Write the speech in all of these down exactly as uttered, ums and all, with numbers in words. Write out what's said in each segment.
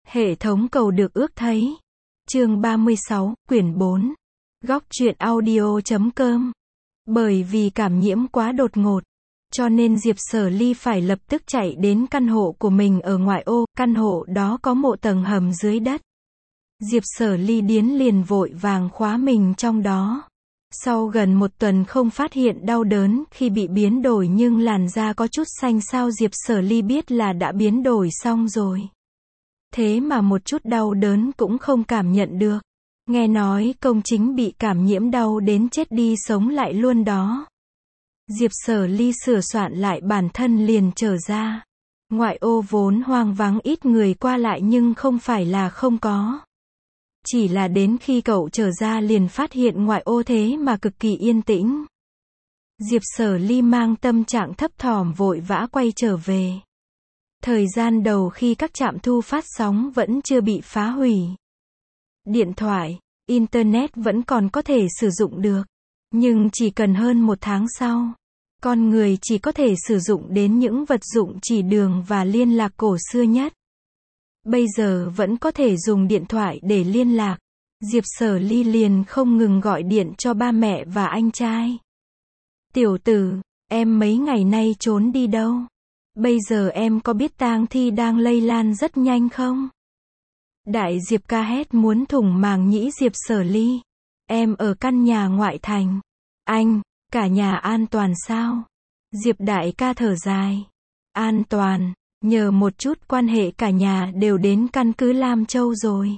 Hệ thống cầu được ước thấy. Chương ba mươi sáu, quyển bốn. Góc truyện audio chấm com. Bởi vì cảm nhiễm quá đột ngột, cho nên Diệp Sở Ly phải lập tức chạy đến căn hộ của mình ở ngoại ô, căn hộ đó có một tầng hầm dưới đất. Diệp Sở Ly điến liền vội vàng khóa mình trong đó. Sau gần một tuần không phát hiện đau đớn khi bị biến đổi nhưng làn da có chút xanh xao, Diệp Sở Ly biết là đã biến đổi xong rồi. Thế mà một chút đau đớn cũng không cảm nhận được. Nghe nói công chính bị cảm nhiễm đau đến chết đi sống lại luôn đó. Diệp Sở Ly sửa soạn lại bản thân liền trở ra. Ngoại ô vốn hoang vắng ít người qua lại nhưng không phải là không có. Chỉ là đến khi cậu trở ra liền phát hiện ngoại ô thế mà cực kỳ yên tĩnh. Diệp Sở Ly mang tâm trạng thấp thỏm vội vã quay trở về. Thời gian đầu khi các trạm thu phát sóng vẫn chưa bị phá hủy. Điện thoại, Internet vẫn còn có thể sử dụng được. Nhưng chỉ cần hơn một tháng sau, con người chỉ có thể sử dụng đến những vật dụng chỉ đường và liên lạc cổ xưa nhất. Bây giờ vẫn có thể dùng điện thoại để liên lạc. Diệp Sở Ly liền không ngừng gọi điện cho ba mẹ và anh trai. Tiểu tử, em mấy ngày nay trốn đi đâu? Bây giờ em có biết tang thi đang lây lan rất nhanh không? Đại Diệp ca hét muốn thủng màng nhĩ Diệp Sở Ly. Em ở căn nhà ngoại thành. Anh, cả nhà an toàn sao? Diệp đại ca thở dài. An toàn, nhờ một chút quan hệ cả nhà đều đến căn cứ Lam Châu rồi.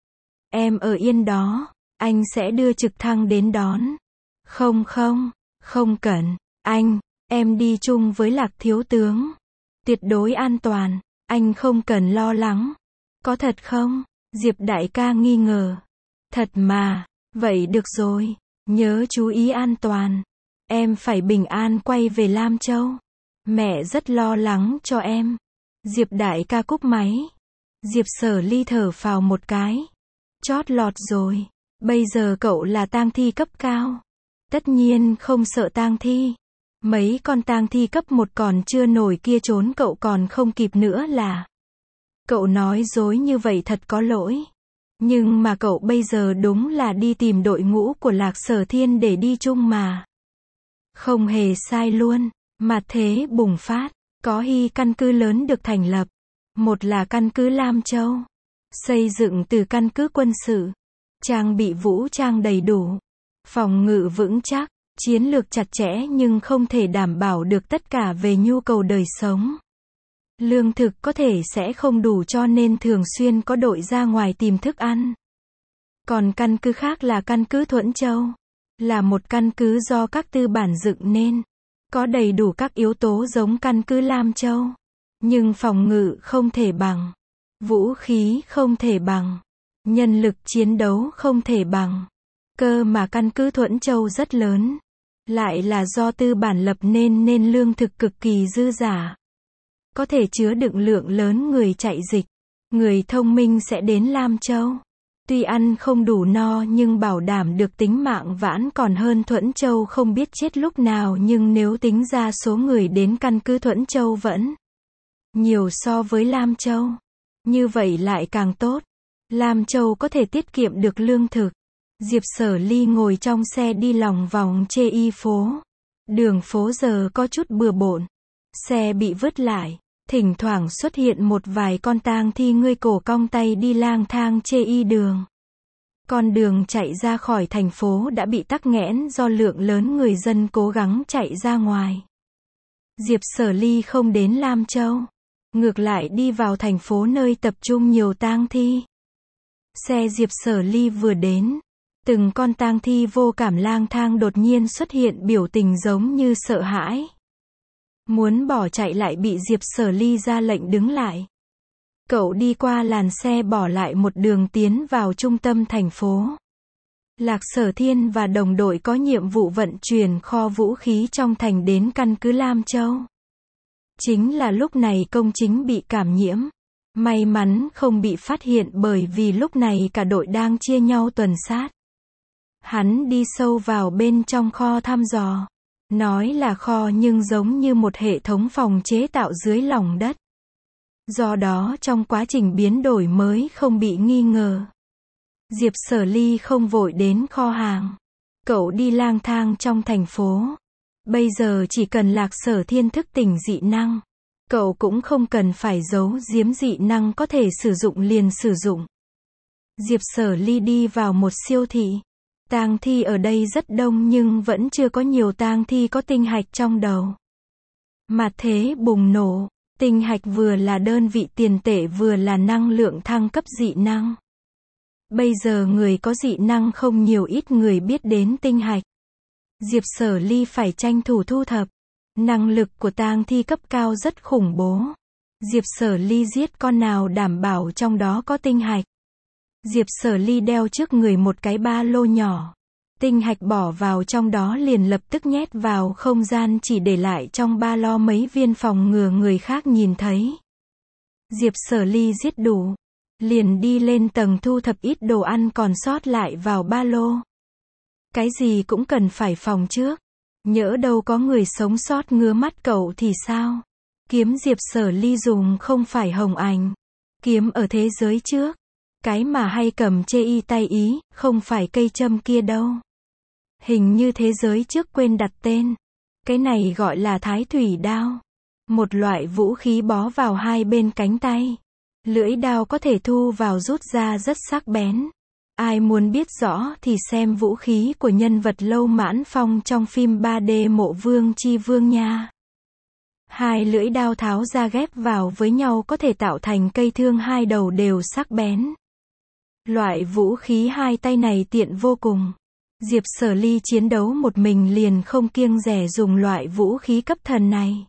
Em ở yên đó, anh sẽ đưa trực thăng đến đón. Không không, không cần, anh, em đi chung với Lạc thiếu tướng. Tuyệt đối an toàn, anh không cần lo lắng. Có thật không? Diệp đại ca nghi ngờ. Thật mà, vậy được rồi, nhớ chú ý an toàn. Em phải bình an quay về Lam Châu. Mẹ rất lo lắng cho em. Diệp đại ca cúp máy. Diệp Sở Ly thở phào một cái. Chót lọt rồi, bây giờ cậu là tang thi cấp cao. Tất nhiên không sợ tang thi. Mấy con tang thi cấp một còn chưa nổi kia trốn cậu còn không kịp nữa là. Cậu nói dối như vậy thật có lỗi. Nhưng mà cậu bây giờ đúng là đi tìm đội ngũ của Lạc Sở Thiên để đi chung mà. Không hề sai luôn. Mà thế bùng phát, có hy căn cứ lớn được thành lập. Một là căn cứ Lam Châu. Xây dựng từ căn cứ quân sự. Trang bị vũ trang đầy đủ. Phòng ngự vững chắc. Chiến lược chặt chẽ nhưng không thể đảm bảo được tất cả về nhu cầu đời sống. Lương thực có thể sẽ không đủ cho nên thường xuyên có đội ra ngoài tìm thức ăn. Còn căn cứ khác là căn cứ Thuẫn Châu. Là một căn cứ do các tư bản dựng nên. Có đầy đủ các yếu tố giống căn cứ Lam Châu. Nhưng phòng ngự không thể bằng. Vũ khí không thể bằng. Nhân lực chiến đấu không thể bằng. Cơ mà căn cứ Thuẫn Châu rất lớn. Lại là do tư bản lập nên nên lương thực cực kỳ dư dả. Có thể chứa đựng lượng lớn người chạy dịch. Người thông minh sẽ đến Lam Châu. Tuy ăn không đủ no nhưng bảo đảm được tính mạng vãn còn hơn Thuẫn Châu không biết chết lúc nào, nhưng nếu tính ra số người đến căn cứ Thuẫn Châu vẫn nhiều so với Lam Châu. Như vậy lại càng tốt. Lam Châu có thể tiết kiệm được lương thực. Diệp Sở Ly ngồi trong xe đi lòng vòng chê y phố. Đường phố giờ có chút bừa bộn. Xe bị vứt lại. Thỉnh thoảng xuất hiện một vài con tang thi ngươi cổ cong tay đi lang thang chê y đường. Con đường chạy ra khỏi thành phố đã bị tắc nghẽn do lượng lớn người dân cố gắng chạy ra ngoài. Diệp Sở Ly không đến Lam Châu. Ngược lại đi vào thành phố nơi tập trung nhiều tang thi. Xe Diệp Sở Ly vừa đến. Từng con tang thi vô cảm lang thang đột nhiên xuất hiện biểu tình giống như sợ hãi. Muốn bỏ chạy lại bị Diệp Sở Ly ra lệnh đứng lại. Cậu đi qua làn xe bỏ lại một đường tiến vào trung tâm thành phố. Lạc Sở Thiên và đồng đội có nhiệm vụ vận chuyển kho vũ khí trong thành đến căn cứ Lam Châu. Chính là lúc này công chính bị cảm nhiễm. May mắn không bị phát hiện bởi vì lúc này cả đội đang chia nhau tuần sát. Hắn đi sâu vào bên trong kho thăm dò. Nói là kho nhưng giống như một hệ thống phòng chế tạo dưới lòng đất. Do đó trong quá trình biến đổi mới không bị nghi ngờ. Diệp Sở Ly không vội đến kho hàng. Cậu đi lang thang trong thành phố. Bây giờ chỉ cần Lạc Sở Thiên thức tỉnh dị năng. Cậu cũng không cần phải giấu giếm dị năng có thể sử dụng liền sử dụng. Diệp Sở Ly đi vào một siêu thị. Tang thi ở đây rất đông nhưng vẫn chưa có nhiều tang thi có tinh hạch trong đầu. Mà thế bùng nổ, tinh hạch vừa là đơn vị tiền tệ vừa là năng lượng thăng cấp dị năng. Bây giờ người có dị năng không nhiều, ít người biết đến tinh hạch. Diệp Sở Ly phải tranh thủ thu thập. Năng lực của tang thi cấp cao rất khủng bố. Diệp Sở Ly giết con nào đảm bảo trong đó có tinh hạch. Diệp Sở Ly đeo trước người một cái ba lô nhỏ. Tinh hạch bỏ vào trong đó liền lập tức nhét vào không gian, chỉ để lại trong ba lô mấy viên phòng ngừa người khác nhìn thấy. Diệp Sở Ly giết đủ. Liền đi lên tầng thu thập ít đồ ăn còn sót lại vào ba lô. Cái gì cũng cần phải phòng trước. Nhỡ đâu có người sống sót ngứa mắt cậu thì sao? Kiếm Diệp Sở Ly dùng không phải hồng ảnh. Kiếm ở thế giới trước. Cái mà hay cầm chê y tay Ý, không phải cây châm kia đâu. Hình như thế giới trước quên đặt tên. Cái này gọi là thái thủy đao. Một loại vũ khí bó vào hai bên cánh tay. Lưỡi đao có thể thu vào rút ra rất sắc bén. Ai muốn biết rõ thì xem vũ khí của nhân vật Lâu Mãn Phong trong phim ba D Mộ Vương Chi Vương nha. Hai lưỡi đao tháo ra ghép vào với nhau có thể tạo thành cây thương hai đầu đều sắc bén. Loại vũ khí hai tay này tiện vô cùng. Diệp Sở Ly chiến đấu một mình liền không kiêng dè dùng loại vũ khí cấp thần này.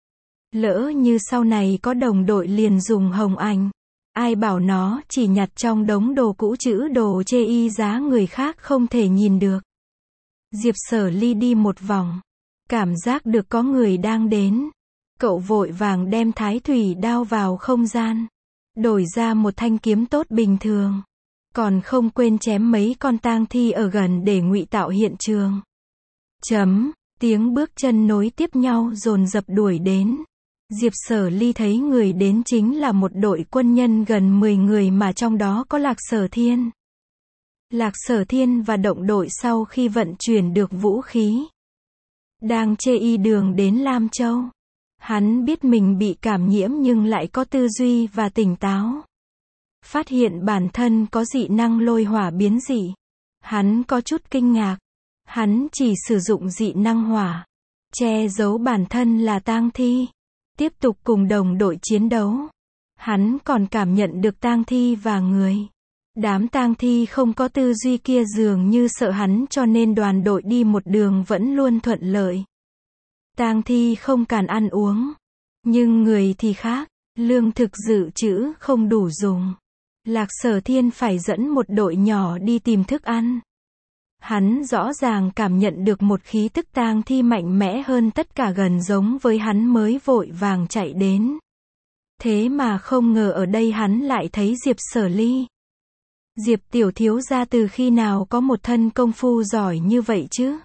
Lỡ như sau này có đồng đội liền dùng hồng ảnh. Ai bảo nó chỉ nhặt trong đống đồ cũ chữ đồ chê y giá người khác không thể nhìn được. Diệp Sở Ly đi một vòng. Cảm giác được có người đang đến. Cậu vội vàng đem thái thủy đao vào không gian. Đổi ra một thanh kiếm tốt bình thường. Còn không quên chém mấy con tang thi ở gần để ngụy tạo hiện trường. Chấm, tiếng bước chân nối tiếp nhau dồn dập đuổi đến. Diệp Sở Ly thấy người đến chính là một đội quân nhân gần mười người mà trong đó có Lạc Sở Thiên. Lạc Sở Thiên và động đội sau khi vận chuyển được vũ khí. Đang chê y đường đến Lam Châu. Hắn biết mình bị cảm nhiễm nhưng lại có tư duy và tỉnh táo. Phát hiện bản thân có dị năng lôi hỏa biến dị. Hắn có chút kinh ngạc. Hắn chỉ sử dụng dị năng hỏa. Che giấu bản thân là tang thi. Tiếp tục cùng đồng đội chiến đấu. Hắn còn cảm nhận được tang thi và người. Đám tang thi không có tư duy kia dường như sợ hắn cho nên đoàn đội đi một đường vẫn luôn thuận lợi. Tang thi không cản ăn uống. Nhưng người thì khác. Lương thực dự trữ không đủ dùng. Lạc Sở Thiên phải dẫn một đội nhỏ đi tìm thức ăn. Hắn rõ ràng cảm nhận được một khí tức tang thi mạnh mẽ hơn tất cả, gần giống với hắn mới vội vàng chạy đến. Thế mà không ngờ ở đây hắn lại thấy Diệp Sở Ly. Diệp tiểu thiếu gia từ khi nào có một thân công phu giỏi như vậy chứ?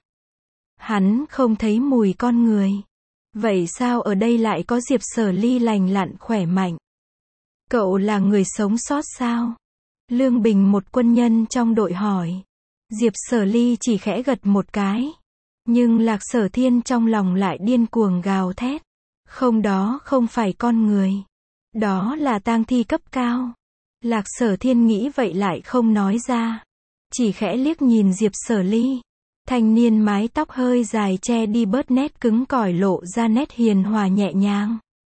Hắn không thấy mùi con người. Vậy sao ở đây lại có Diệp Sở Ly lành lặn khỏe mạnh? Cậu là người sống sót sao? Lương Bình, một quân nhân trong đội hỏi. Diệp Sở Ly chỉ khẽ gật một cái. Nhưng Lạc Sở Thiên trong lòng lại điên cuồng gào thét. Không, đó không phải con người. Đó là tang thi cấp cao. Lạc Sở Thiên nghĩ vậy lại không nói ra. Chỉ khẽ liếc nhìn Diệp Sở Ly. Thanh niên mái tóc hơi dài che đi bớt nét cứng cỏi, lộ ra nét hiền hòa nhẹ nhàng.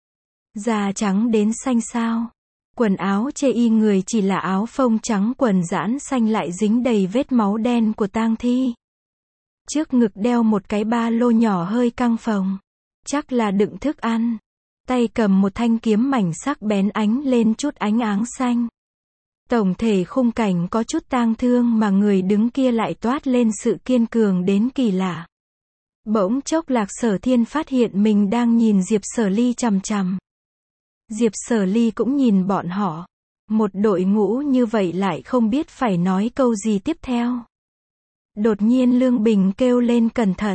Da trắng đến xanh xao. Quần áo chê y người chỉ là áo phông trắng, quần giãn xanh lại dính đầy vết máu đen của tang thi. Trước ngực đeo một cái ba lô nhỏ hơi căng phồng. Chắc là đựng thức ăn. Tay cầm một thanh kiếm mảnh sắc bén ánh lên chút ánh áng xanh. Tổng thể khung cảnh có chút tang thương mà người đứng kia lại toát lên sự kiên cường đến kỳ lạ. Bỗng chốc Lạc Sở Thiên phát hiện mình đang nhìn Diệp Sở Ly chằm chằm. Diệp Sở Ly cũng nhìn bọn họ. Một đội ngũ như vậy lại không biết phải nói câu gì tiếp theo. Đột nhiên Lương Bình kêu lên cẩn thận.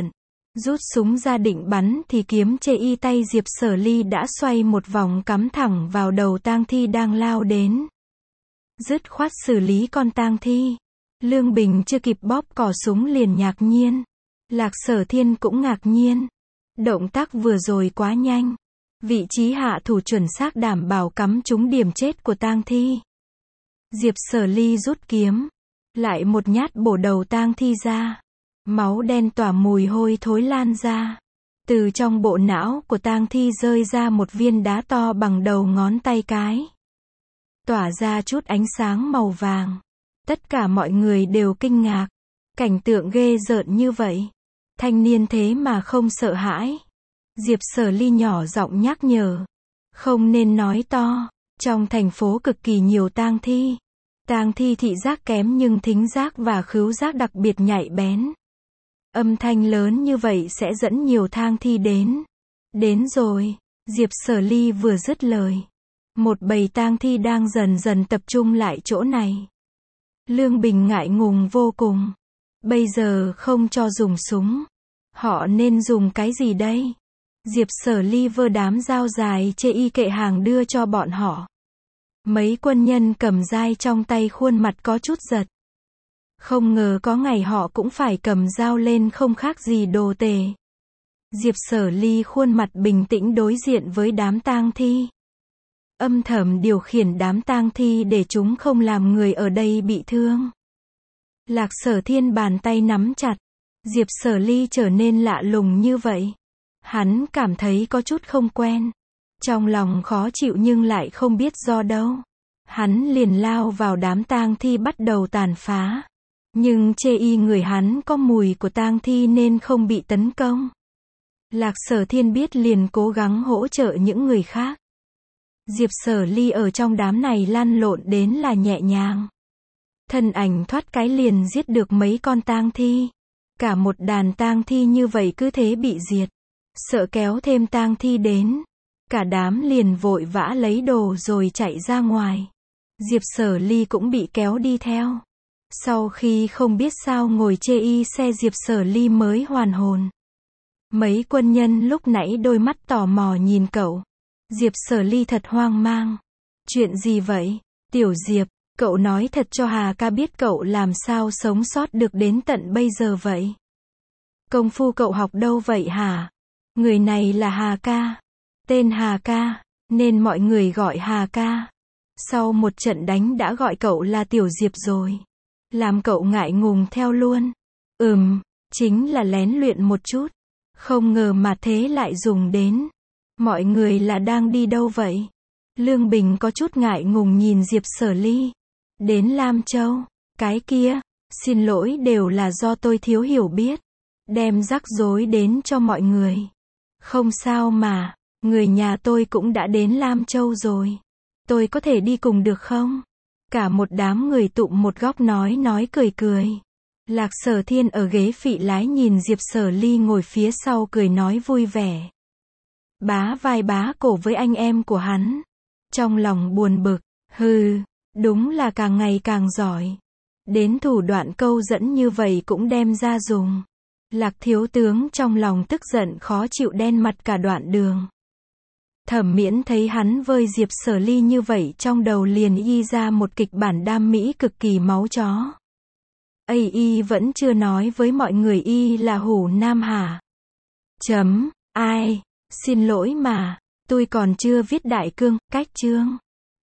Rút súng ra định bắn thì kiếm chê y tay Diệp Sở Ly đã xoay một vòng cắm thẳng vào đầu tang thi đang lao đến. Dứt khoát xử lý con tang thi. Lương Bình chưa kịp bóp cò súng liền ngạc nhiên. Lạc Sở Thiên cũng ngạc nhiên. Động tác vừa rồi quá nhanh. Vị trí hạ thủ chuẩn xác đảm bảo cắm trúng điểm chết của tang thi. Diệp Sở Ly rút kiếm. Lại một nhát bổ đầu tang thi ra. Máu đen tỏa mùi hôi thối lan ra. Từ trong bộ não của tang thi rơi ra một viên đá to bằng đầu ngón tay cái. Tỏa ra chút ánh sáng màu vàng. Tất cả mọi người đều kinh ngạc. Cảnh tượng ghê rợn như vậy. Thanh niên thế mà không sợ hãi. Diệp Sở Ly nhỏ giọng nhắc nhở. Không nên nói to. Trong thành phố cực kỳ nhiều tang thi. Tang thi thị giác kém nhưng thính giác và khứu giác đặc biệt nhạy bén. Âm thanh lớn như vậy sẽ dẫn nhiều tang thi đến. Đến rồi. Diệp Sở Ly vừa dứt lời. Một bầy tang thi đang dần dần tập trung lại chỗ này. Lương Bình ngại ngùng vô cùng. Bây giờ không cho dùng súng. Họ nên dùng cái gì đây? Diệp Sở Ly vơ đám dao dài chê y kệ hàng đưa cho bọn họ. Mấy quân nhân cầm dai trong tay khuôn mặt có chút giật. Không ngờ có ngày họ cũng phải cầm dao lên không khác gì đồ tể. Diệp Sở Ly khuôn mặt bình tĩnh đối diện với đám tang thi. Âm thầm điều khiển đám tang thi để chúng không làm người ở đây bị thương. Lạc Sở Thiên bàn tay nắm chặt. Diệp Sở Ly trở nên lạ lùng như vậy. Hắn cảm thấy có chút không quen. Trong lòng khó chịu nhưng lại không biết do đâu. Hắn liền lao vào đám tang thi bắt đầu tàn phá. Nhưng chê y người hắn có mùi của tang thi nên không bị tấn công. Lạc Sở Thiên biết liền cố gắng hỗ trợ những người khác. Diệp Sở Ly ở trong đám này lăn lộn đến là nhẹ nhàng. Thân ảnh thoát cái liền giết được mấy con tang thi. Cả một đàn tang thi như vậy cứ thế bị diệt. Sợ kéo thêm tang thi đến. Cả đám liền vội vã lấy đồ rồi chạy ra ngoài. Diệp Sở Ly cũng bị kéo đi theo. Sau khi không biết sao ngồi chê y xe Diệp Sở Ly mới hoàn hồn. Mấy quân nhân lúc nãy đôi mắt tò mò nhìn cậu. Diệp Sở Ly thật hoang mang. Chuyện gì vậy? Tiểu Diệp, cậu nói thật cho Hà ca biết cậu làm sao sống sót được đến tận bây giờ vậy? Công phu cậu học đâu vậy hả? Người này là Hà ca. Tên Hà ca, nên mọi người gọi Hà ca. Sau một trận đánh đã gọi cậu là Tiểu Diệp rồi. Làm cậu ngại ngùng theo luôn. Ừm, chính là lén luyện một chút. Không ngờ mà thế lại dùng đến. Mọi người là đang đi đâu vậy? Lương Bình có chút ngại ngùng nhìn Diệp Sở Ly. Đến Lam Châu. Cái kia, xin lỗi đều là do tôi thiếu hiểu biết. Đem rắc rối đến cho mọi người. Không sao mà, người nhà tôi cũng đã đến Lam Châu rồi. Tôi có thể đi cùng được không? Cả một đám người tụm một góc nói nói cười cười. Lạc Sở Thiên ở ghế phị lái nhìn Diệp Sở Ly ngồi phía sau cười nói vui vẻ. Bá vai bá cổ với anh em của hắn. Trong lòng buồn bực, hừ, đúng là càng ngày càng giỏi. Đến thủ đoạn câu dẫn như vậy cũng đem ra dùng. Lạc thiếu tướng trong lòng tức giận khó chịu đen mặt cả đoạn đường. Thẩm Miễn thấy hắn vơi Diệp Sở Ly như vậy trong đầu liền y ra một kịch bản đam mỹ cực kỳ máu chó. Ây y vẫn chưa nói với mọi người y là Hủ Nam hả? Chấm, ai, xin lỗi mà, tôi còn chưa viết đại cương, cách chương.